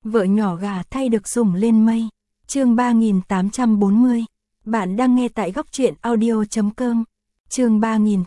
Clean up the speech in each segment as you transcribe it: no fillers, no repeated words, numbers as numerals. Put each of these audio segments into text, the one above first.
Vợ nhỏ gà thay được sủng lên mây. Chương 3840. Bạn đang nghe tại góc truyện audio.com. Chương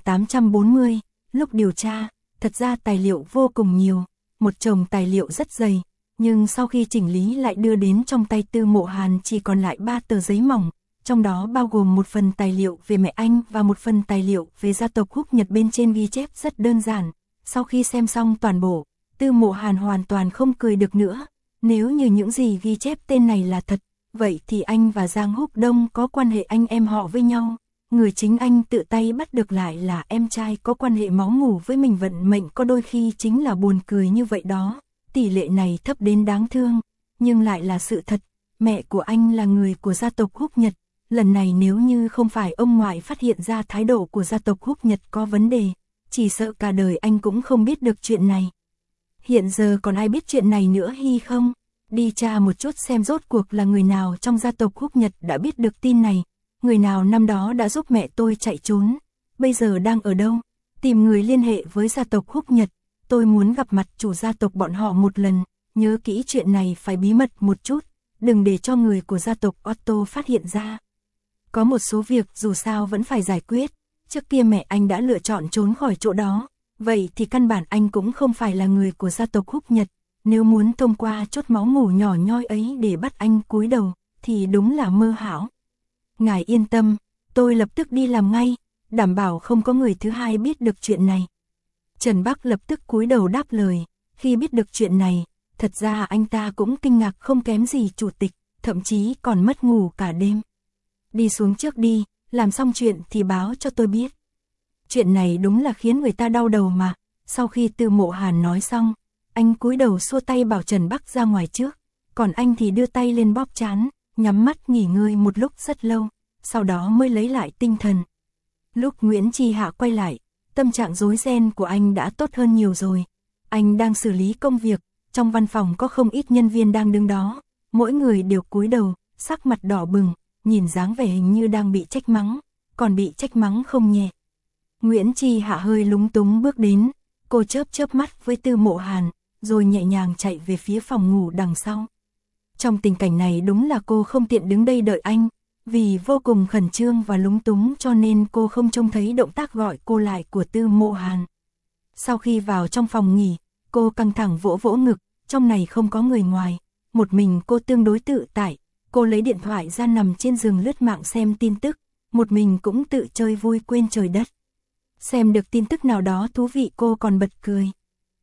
3840. Lúc điều tra, thật ra tài liệu vô cùng nhiều, một chồng tài liệu rất dày, nhưng sau khi chỉnh lý lại đưa đến trong tay Tư Mộ Hàn chỉ còn lại 3 tờ giấy mỏng, trong đó bao gồm một phần tài liệu về mẹ anh và một phần tài liệu về gia tộc Húc Nhật, bên trên ghi chép rất đơn giản. Sau khi xem xong toàn bộ, Tư Mộ Hàn hoàn toàn không cười được nữa. Nếu như những gì ghi chép tên này là thật, vậy thì anh và Giang Húc Đông có quan hệ anh em họ với nhau. Người chính anh tự tay bắt được lại là em trai có quan hệ máu mủ với mình, vận mệnh có đôi khi chính là buồn cười như vậy đó. Tỷ lệ này thấp đến đáng thương, nhưng lại là sự thật. Mẹ của anh là người của gia tộc Húc Nhật. Lần này nếu như không phải ông ngoại phát hiện ra thái độ của gia tộc Húc Nhật có vấn đề, chỉ sợ cả đời anh cũng không biết được chuyện này. Hiện giờ còn ai biết chuyện này nữa hay không? Đi tra một chút xem rốt cuộc là người nào trong gia tộc Húc Nhật đã biết được tin này. Người nào năm đó đã giúp mẹ tôi chạy trốn, bây giờ đang ở đâu? Tìm người liên hệ với gia tộc Húc Nhật. Tôi muốn gặp mặt chủ gia tộc bọn họ một lần. Nhớ kỹ chuyện này phải bí mật một chút, đừng để cho người của gia tộc Otto phát hiện ra. Có một số việc dù sao vẫn phải giải quyết. Trước kia mẹ anh đã lựa chọn trốn khỏi chỗ đó, vậy thì căn bản anh cũng không phải là người của gia tộc Húc Nhật. Nếu muốn thông qua chốt máu mủ nhỏ nhoi ấy để bắt anh cúi đầu, thì đúng là mơ hão. Ngài yên tâm, tôi lập tức đi làm ngay, đảm bảo không có người thứ hai biết được chuyện này. Trần Bắc lập tức cúi đầu đáp lời. Khi biết được chuyện này, thật ra anh ta cũng kinh ngạc không kém gì chủ tịch, thậm chí còn mất ngủ cả đêm. Đi xuống trước đi, làm xong chuyện thì báo cho tôi biết. Chuyện này đúng là khiến người ta đau đầu mà. Sau khi Tư Mộ Hàn nói xong, anh cúi đầu xua tay bảo Trần Bắc ra ngoài trước, còn anh thì đưa tay lên bóp trán, nhắm mắt nghỉ ngơi một lúc rất lâu, sau đó mới lấy lại tinh thần. Lúc Nguyễn Chi Hạ quay lại, tâm trạng rối ren của anh đã tốt hơn nhiều rồi. Anh đang xử lý công việc, trong văn phòng có không ít nhân viên đang đứng đó, mỗi người đều cúi đầu, sắc mặt đỏ bừng, nhìn dáng vẻ hình như đang bị trách mắng, còn bị trách mắng không nhẹ. Nguyễn Chi Hạ hơi lúng túng bước đến, cô chớp mắt với Tư Mộ Hàn, rồi nhẹ nhàng chạy về phía phòng ngủ đằng sau. Trong tình cảnh này đúng là cô không tiện đứng đây đợi anh, vì vô cùng khẩn trương và lúng túng cho nên cô không trông thấy động tác gọi cô lại của Tư Mộ Hàn. Sau khi vào trong phòng nghỉ, cô căng thẳng vỗ vỗ ngực, trong này không có người ngoài, một mình cô tương đối tự tại. Cô lấy điện thoại ra nằm trên giường lướt mạng xem tin tức, một mình cũng tự chơi vui quên trời đất. Xem được tin tức nào đó thú vị cô còn bật cười.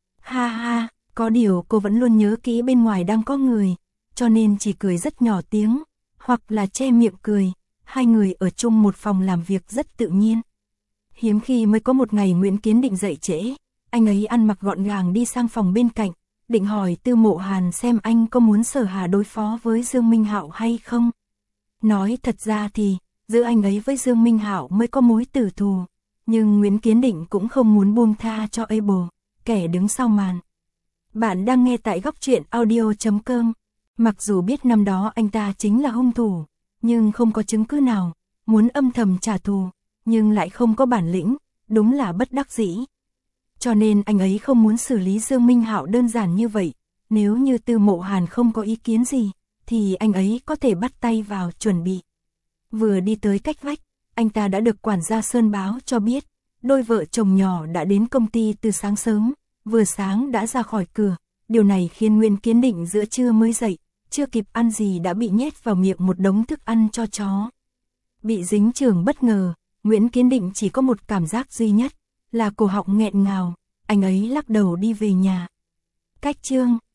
Ha ha, có điều cô vẫn luôn nhớ kỹ bên ngoài đang có người, cho nên chỉ cười rất nhỏ tiếng, hoặc là che miệng cười. Hai người ở chung một phòng làm việc rất tự nhiên. Hiếm khi mới có một ngày Nguyễn Kiến Định dậy trễ, anh ấy ăn mặc gọn gàng đi sang phòng bên cạnh, định hỏi Tư Mộ Hàn xem anh có muốn Sở Hà đối phó với Dương Minh Hạo hay không. Nói thật ra thì, giữa anh ấy với Dương Minh Hạo mới có mối tử thù, nhưng Nguyễn Kiến Định cũng không muốn buông tha cho Abel, kẻ đứng sau màn. Bạn đang nghe tại góc truyện audio.com. Mặc dù biết năm đó anh ta chính là hung thủ, nhưng không có chứng cứ nào, muốn âm thầm trả thù, nhưng lại không có bản lĩnh, đúng là bất đắc dĩ. Cho nên anh ấy không muốn xử lý Dương Minh Hạo đơn giản như vậy. Nếu như Tư Mộ Hàn không có ý kiến gì, thì anh ấy có thể bắt tay vào chuẩn bị. Vừa đi tới cách vách, anh ta đã được quản gia Sơn báo cho biết, đôi vợ chồng nhỏ đã đến công ty từ sáng sớm, vừa sáng đã ra khỏi cửa. Điều này khiến Nguyễn Kiến Định giữa trưa mới dậy, chưa kịp ăn gì đã bị nhét vào miệng một đống thức ăn cho chó. Bị dính chưởng bất ngờ, Nguyễn Kiến Định chỉ có một cảm giác duy nhất, là cổ họng nghẹn ngào. Anh ấy lắc đầu đi về nhà. Cách chương